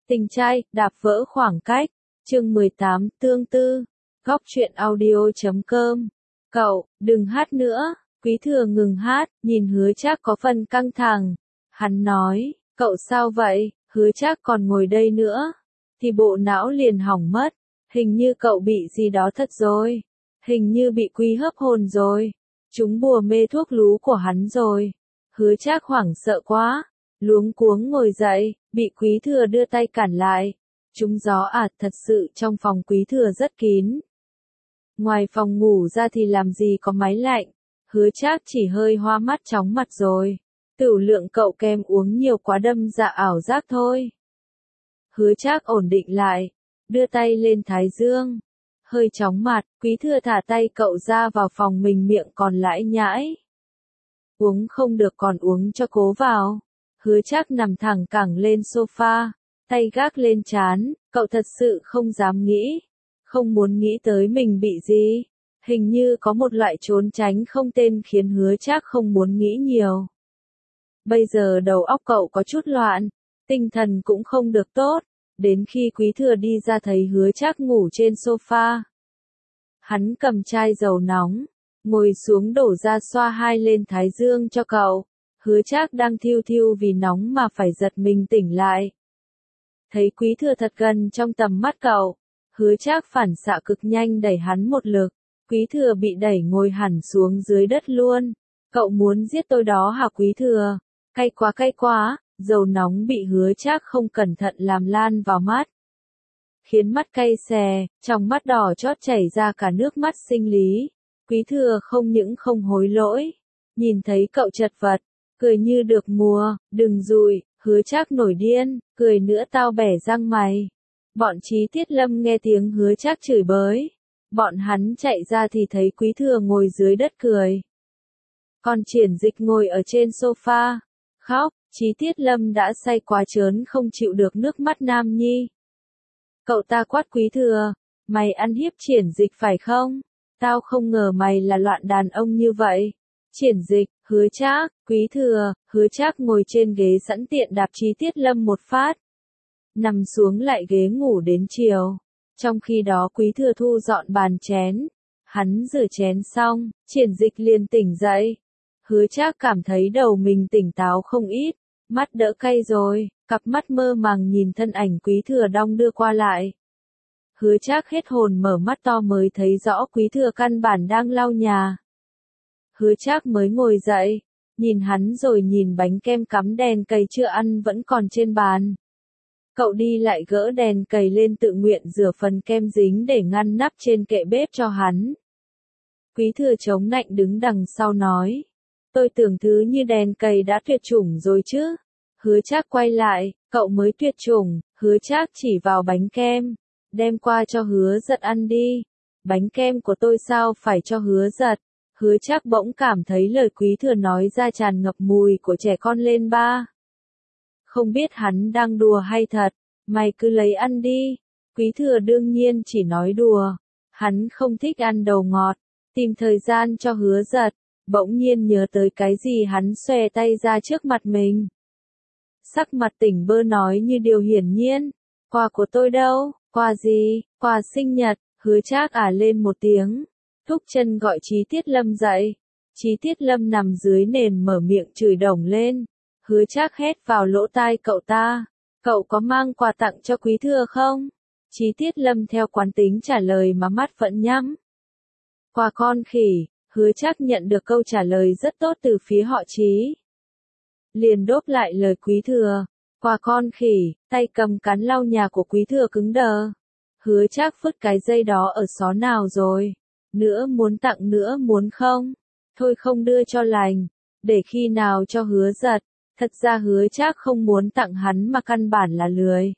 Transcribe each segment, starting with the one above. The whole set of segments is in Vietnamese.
Tình trai, đạp vỡ khoảng cách. Chương 18, tương tư. Góc truyện audio.com. Cậu, đừng hát nữa. Quý Thừa ngừng hát, nhìn Hứa Trác có phần căng thẳng. Hắn nói, cậu sao vậy? Hứa Trác còn ngồi đây nữa. Thì bộ não liền hỏng mất. Hình như cậu bị gì đó thật rồi. Hình như bị quý hấp hồn rồi. Chúng bùa mê thuốc lú của hắn rồi. Hứa Trác hoảng sợ quá. Luống cuống ngồi dậy, bị Quý Thừa đưa tay cản lại. Trúng gió à, thật sự trong phòng Quý Thừa rất kín. Ngoài phòng ngủ ra thì làm gì có máy lạnh. Hứa Trác chỉ hơi hoa mắt chóng mặt rồi. Tửu lượng cậu kem uống nhiều quá đâm dạ ảo giác thôi. Hứa Trác ổn định lại, đưa tay lên thái dương. Hơi chóng mặt, Quý Thừa thả tay cậu ra vào phòng mình, miệng còn lãi nhãi. Uống không được còn uống cho cố vào. Hứa Trác nằm thẳng cẳng lên sofa, tay gác lên trán, cậu thật sự không dám nghĩ, không muốn nghĩ tới mình bị gì. Hình như có một loại trốn tránh không tên khiến Hứa Trác không muốn nghĩ nhiều. Bây giờ đầu óc cậu có chút loạn, tinh thần cũng không được tốt, đến khi Quý Thừa đi ra thấy Hứa Trác ngủ trên sofa. Hắn cầm chai dầu nóng, ngồi xuống đổ ra xoa hai lên thái dương cho cậu. Hứa Trác đang thiêu thiêu vì nóng mà phải giật mình tỉnh lại. Thấy Quý Thừa thật gần trong tầm mắt cậu, Hứa Trác phản xạ cực nhanh đẩy hắn một lực. Quý Thừa bị đẩy ngồi hẳn xuống dưới đất luôn. Cậu muốn giết tôi đó hả Quý Thừa? Cay quá, dầu nóng bị Hứa Trác không cẩn thận làm lan vào mắt. Khiến mắt cay xè, trong mắt đỏ chót chảy ra cả nước mắt sinh lý. Quý Thừa không những không hối lỗi, nhìn thấy cậu chật vật, cười như được mùa, đừng dụi. Hứa Trác nổi điên, cười nữa tao bẻ răng mày. Bọn Trí Tiết Lâm nghe tiếng Hứa Trác chửi bới. Bọn hắn chạy ra thì thấy Quý Thừa ngồi dưới đất cười. Còn Triển Dịch ngồi ở trên sofa, khóc. Trí Tiết Lâm đã say quá trớn không chịu được nước mắt nam nhi. Cậu ta quát Quý Thừa, mày ăn hiếp Triển Dịch phải không? Tao không ngờ mày là loại đàn ông như vậy. Triển Dịch, Hứa Trác, Quý Thừa. Hứa Trác ngồi trên ghế sẵn tiện đạp Trí Tiết Lâm một phát. Nằm xuống lại ghế ngủ đến chiều. Trong khi đó Quý Thừa thu dọn bàn chén. Hắn rửa chén xong, Triển Dịch liền tỉnh dậy. Hứa Trác cảm thấy đầu mình tỉnh táo không ít, mắt đỡ cay rồi, cặp mắt mơ màng nhìn thân ảnh Quý Thừa đong đưa qua lại. Hứa Trác hết hồn mở mắt to mới thấy rõ Quý Thừa căn bản đang lau nhà. Hứa Trác mới ngồi dậy, nhìn hắn rồi nhìn bánh kem cắm đèn cầy chưa ăn vẫn còn trên bàn. Cậu đi lại gỡ đèn cầy lên tự nguyện rửa phần kem dính để ngăn nắp trên kệ bếp cho hắn. Quý Thừa chống nạnh đứng đằng sau nói, tôi tưởng thứ như đèn cầy đã tuyệt chủng rồi chứ. Hứa Trác quay lại, cậu mới tuyệt chủng. Hứa Trác chỉ vào bánh kem, đem qua cho Hứa Giật ăn đi. Bánh kem của tôi sao phải cho Hứa Giật? Hứa Trác bỗng cảm thấy lời Quý Thừa nói ra tràn ngập mùi của trẻ con lên ba. Không biết hắn đang đùa hay thật, mày cứ lấy ăn đi. Quý Thừa đương nhiên chỉ nói đùa, hắn không thích ăn đồ ngọt. Tìm thời gian cho Hứa Giật, bỗng nhiên nhớ tới cái gì hắn xòe tay ra trước mặt mình. Sắc mặt tỉnh bơ nói như điều hiển nhiên, quà của tôi đâu? Quà gì? Quà sinh nhật. Hứa Trác lên một tiếng, thúc chân gọi Trí Tiết Lâm dậy. Trí Tiết Lâm nằm dưới nền mở miệng chửi đổng lên. Hứa Trác hét vào lỗ tai cậu ta, cậu có mang quà tặng cho Quý Thừa không? Trí Tiết Lâm theo quán tính trả lời mà mắt vẫn nhắm. Quà con khỉ. Hứa Trác nhận được câu trả lời rất tốt từ phía họ Trí. Liền đốp lại lời Quý Thừa. Quà con khỉ. Tay cầm cán lau nhà của Quý Thừa cứng đờ. Hứa Trác phứt cái dây đó ở xó nào rồi? Nữa muốn không? Thôi không đưa cho lành. Để khi nào cho Hứa Giật. Thật ra Hứa Trác không muốn tặng hắn mà căn bản là lười.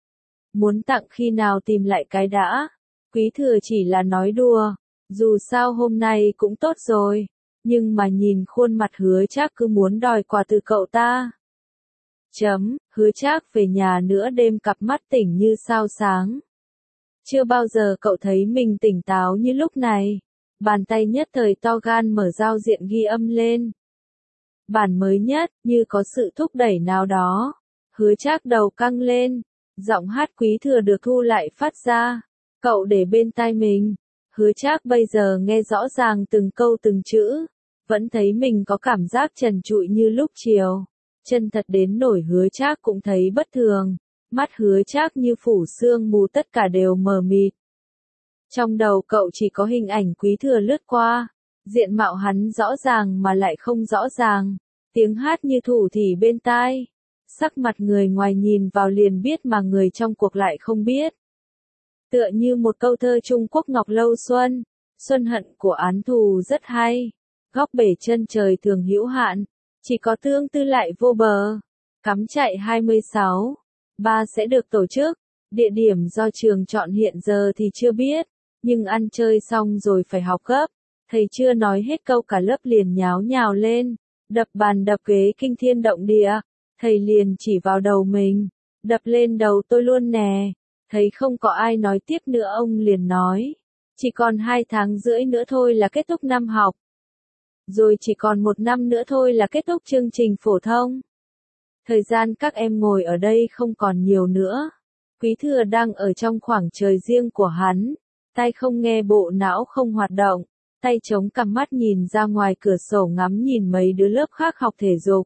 Muốn tặng khi nào tìm lại cái đã. Quý Thừa chỉ là nói đùa. Dù sao hôm nay cũng tốt rồi. Nhưng mà nhìn khuôn mặt Hứa Trác cứ muốn đòi quà từ cậu ta. Hứa Trác về nhà nửa đêm cặp mắt tỉnh như sao sáng. Chưa bao giờ cậu thấy mình tỉnh táo như lúc này. Bàn tay nhất thời to gan mở giao diện ghi âm lên. Bản mới nhất, như có sự thúc đẩy nào đó. Hứa Trác đầu căng lên. Giọng hát Quý Thừa được thu lại phát ra. Cậu để bên tai mình. Hứa Trác bây giờ nghe rõ ràng từng câu từng chữ. Vẫn thấy mình có cảm giác trần trụi như lúc chiều. Chân thật đến nổi Hứa Trác cũng thấy bất thường. Mắt Hứa Trác như phủ sương mù, tất cả đều mờ mịt. Trong đầu cậu chỉ có hình ảnh Quý Thừa lướt qua. Diện mạo hắn rõ ràng mà lại không rõ ràng. Tiếng hát như thủ thỉ bên tai. Sắc mặt người ngoài nhìn vào liền biết mà người trong cuộc lại không biết. Tựa như một câu thơ Trung Quốc Ngọc Lâu Xuân. Xuân hận của án thù rất hay. Góc bể chân trời thường hữu hạn. Chỉ có tương tư lại vô bờ. Cắm trại 26. 3 sẽ được tổ chức. Địa điểm do trường chọn hiện giờ thì chưa biết. Nhưng ăn chơi xong rồi phải học gấp. Thầy chưa nói hết câu cả lớp liền nháo nhào lên. Đập bàn đập ghế kinh thiên động địa. Thầy liền chỉ vào đầu mình. Đập lên đầu tôi luôn nè. Thấy không có ai nói tiếp nữa ông liền nói. Chỉ còn 2 tháng rưỡi nữa thôi là kết thúc năm học. Rồi chỉ còn 1 năm nữa thôi là kết thúc chương trình phổ thông. Thời gian các em ngồi ở đây không còn nhiều nữa. Quý Thừa đang ở trong khoảng trời riêng của hắn. Tai không nghe bộ não không hoạt động. Tay chống cằm, mắt nhìn ra ngoài cửa sổ ngắm nhìn mấy đứa lớp khác học thể dục.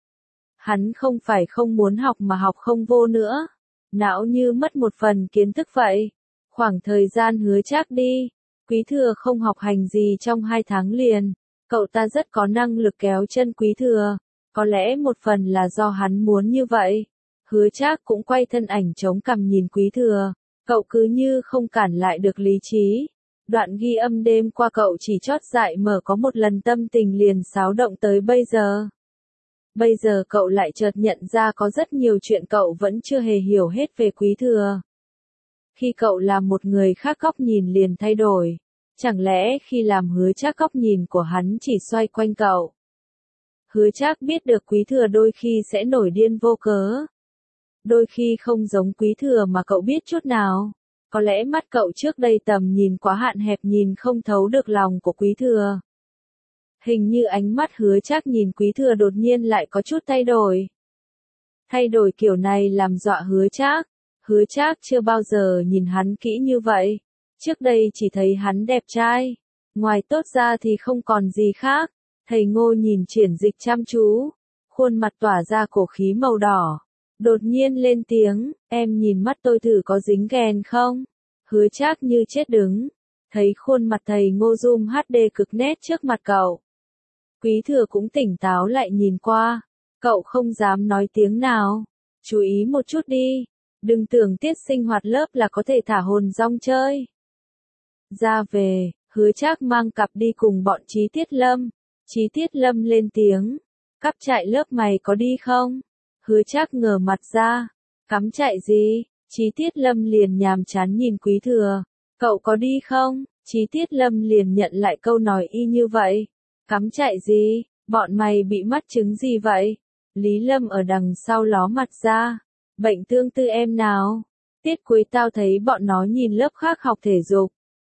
Hắn không phải không muốn học mà học không vô nữa. Não như mất một phần kiến thức vậy. Khoảng thời gian Hứa Trác đi. Quý Thừa không học hành gì trong 2 tháng liền. Cậu ta rất có năng lực kéo chân Quý Thừa. Có lẽ một phần là do hắn muốn như vậy. Hứa Trác cũng quay thân ảnh chống cằm nhìn Quý Thừa. Cậu cứ như không cản lại được lý trí. Đoạn ghi âm đêm qua cậu chỉ chót dại mở có một lần tâm tình liền xáo động tới bây giờ. Bây giờ cậu lại chợt nhận ra có rất nhiều chuyện cậu vẫn chưa hề hiểu hết về Quý Thừa. Khi cậu làm một người khác góc nhìn liền thay đổi. Chẳng lẽ khi làm Hứa Trác góc nhìn của hắn chỉ xoay quanh cậu? Hứa Trác biết được Quý Thừa đôi khi sẽ nổi điên vô cớ. Đôi khi không giống Quý Thừa mà cậu biết chút nào. Có lẽ mắt cậu trước đây tầm nhìn quá hạn hẹp, nhìn không thấu được lòng của Quý Thừa. Hình như ánh mắt Hứa Trác nhìn Quý Thừa đột nhiên lại có chút thay đổi. Thay đổi kiểu này làm dọa Hứa Trác. Hứa Trác chưa bao giờ nhìn hắn kỹ như vậy. Trước đây chỉ thấy hắn đẹp trai. Ngoài tốt ra thì không còn gì khác. Thầy Ngô nhìn Triển Dịch chăm chú. Khuôn mặt tỏa ra cổ khí màu đỏ. Đột nhiên lên tiếng, em nhìn mắt tôi thử có dính ghen không? Hứa Trác như chết đứng. Thấy khuôn mặt thầy Ngô zoom HD cực nét trước mặt cậu. Quý Thừa cũng tỉnh táo lại nhìn qua. Cậu không dám nói tiếng nào. Chú ý một chút đi. Đừng tưởng tiết sinh hoạt lớp là có thể thả hồn rong chơi. Ra về, Hứa Trác mang cặp đi cùng bọn Chí Tiết Lâm. Chí Tiết Lâm lên tiếng. Cắm trại lớp mày có đi không? Hứa Trác ngửa mặt ra. Cắm trại gì? Chí Tiết Lâm liền nhàm chán nhìn Quý Thừa. Cậu có đi không? Chí Tiết Lâm liền nhận lại câu nói y như vậy. Cắm trại gì? Bọn mày bị mắc chứng gì vậy? Lý Lâm ở đằng sau ló mặt ra. Bệnh tương tư em nào? Tiết cuối tao thấy bọn nó nhìn lớp khác học thể dục.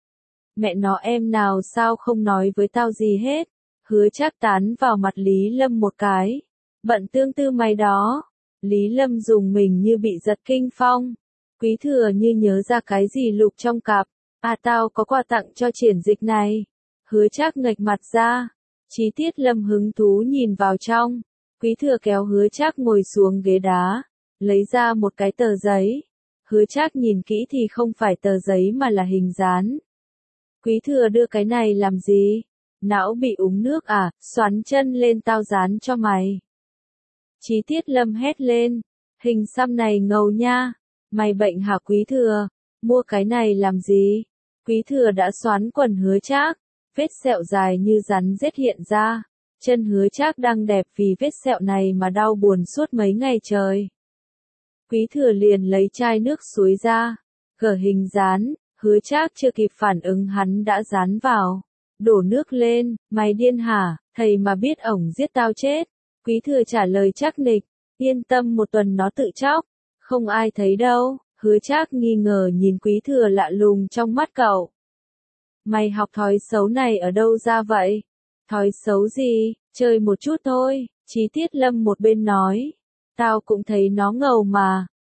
Mẹ nó em nào sao không nói với tao gì hết? Hứa Trác tán vào mặt Lý Lâm một cái. Bận tương tư mày đó. Lý Lâm dùng mình như bị giật kinh phong. Quý Thừa như nhớ ra cái gì lục trong cặp. À tao có quà tặng cho Triển Dịch này. Hứa Trác nghệch mặt ra. Chí Tiết Lâm hứng thú nhìn vào trong. Quý Thừa kéo Hứa Trác ngồi xuống ghế đá. Lấy ra một cái tờ giấy. Hứa Trác nhìn kỹ thì không phải tờ giấy mà là hình dán. Quý Thừa đưa cái này làm gì? Não bị uống nước à? Xoắn chân lên tao dán cho mày. Chí Tiết Lâm hét lên. Hình xăm này ngầu nha. Mày bệnh hả Quý Thừa? Mua cái này làm gì? Quý Thừa đã xoắn quần Hứa Trác. Vết sẹo dài như rắn rết hiện ra. Chân Hứa Trác đang đẹp vì vết sẹo này mà đau buồn suốt mấy ngày trời. Quý Thừa liền lấy chai nước suối ra. Gỡ hình dán. Hứa Trác chưa kịp phản ứng hắn đã dán vào. Đổ nước lên. Mày điên hả? Thầy mà biết ổng giết tao chết. Quý Thừa trả lời chắc nịch. Yên tâm, một tuần nó tự chóc. Không ai thấy đâu. Hứa Trác nghi ngờ nhìn Quý Thừa lạ lùng trong mắt cậu. Mày học thói xấu này ở đâu ra vậy? Thói xấu gì? Chơi một chút thôi. Chí Tiết Lâm một bên nói. Tao cũng thấy nó ngầu mà.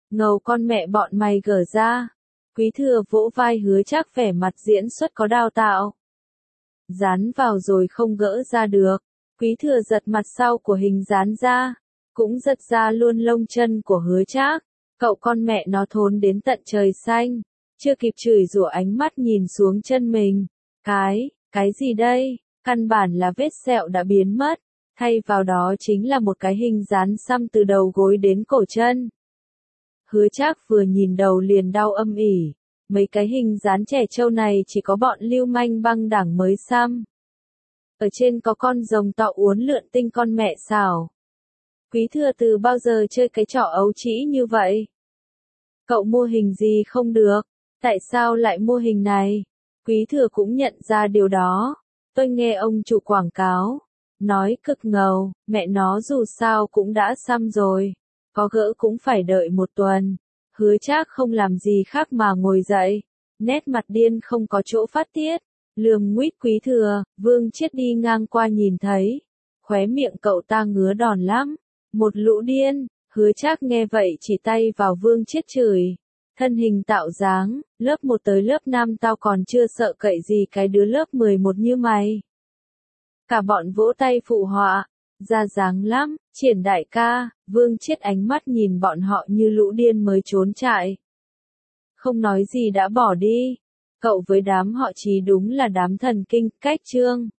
Ngầu con mẹ bọn mày gở ra. Quý thừa vỗ vai Hứa Trác vẻ mặt diễn xuất có đào tạo. Dán vào rồi không gỡ ra được. Quý thừa giật mặt sau của hình dán ra. Cũng giật ra luôn lông chân của Hứa Trác. Cậu con mẹ nó thốn đến tận trời xanh. Chưa kịp chửi rủa ánh mắt nhìn xuống chân mình. Cái gì đây? Căn bản là vết sẹo đã biến mất. Thay vào đó chính là một cái hình dán xăm từ đầu gối đến cổ chân. Hứa Trác vừa nhìn đầu liền đau âm ỉ. Mấy cái hình dán trẻ trâu này chỉ có bọn lưu manh băng đảng mới xăm. Ở trên có con rồng to uốn lượn tinh con mẹ xảo. Quý thừa từ bao giờ chơi cái trò ấu trĩ như vậy? Cậu mua hình gì không được? Tại sao lại mua hình này? Quý thừa cũng nhận ra điều đó. Tôi nghe ông chủ quảng cáo. Nói cực ngầu, mẹ nó dù sao cũng đã xăm rồi. Có gỡ cũng phải đợi một tuần. Hứa Trác không làm gì khác mà ngồi dậy. Nét mặt điên không có chỗ phát tiết. Lườm nguýt Quý thừa, Vương Chiết đi ngang qua nhìn thấy. Khóe miệng cậu ta ngứa đòn lắm. Một lũ điên. Hứa Trác nghe vậy chỉ tay vào Vương Chiết chửi. Thân hình tạo dáng, lớp 1 tới lớp 5 tao còn chưa sợ cậy gì cái đứa lớp 11 như mày. Cả bọn vỗ tay phụ họa. Ra dáng lắm, Triển đại ca. Vương Chiết ánh mắt nhìn bọn họ như lũ điên mới trốn chạy. Không nói gì đã bỏ đi. Cậu với đám họ Chí đúng là đám thần kinh, cách trương.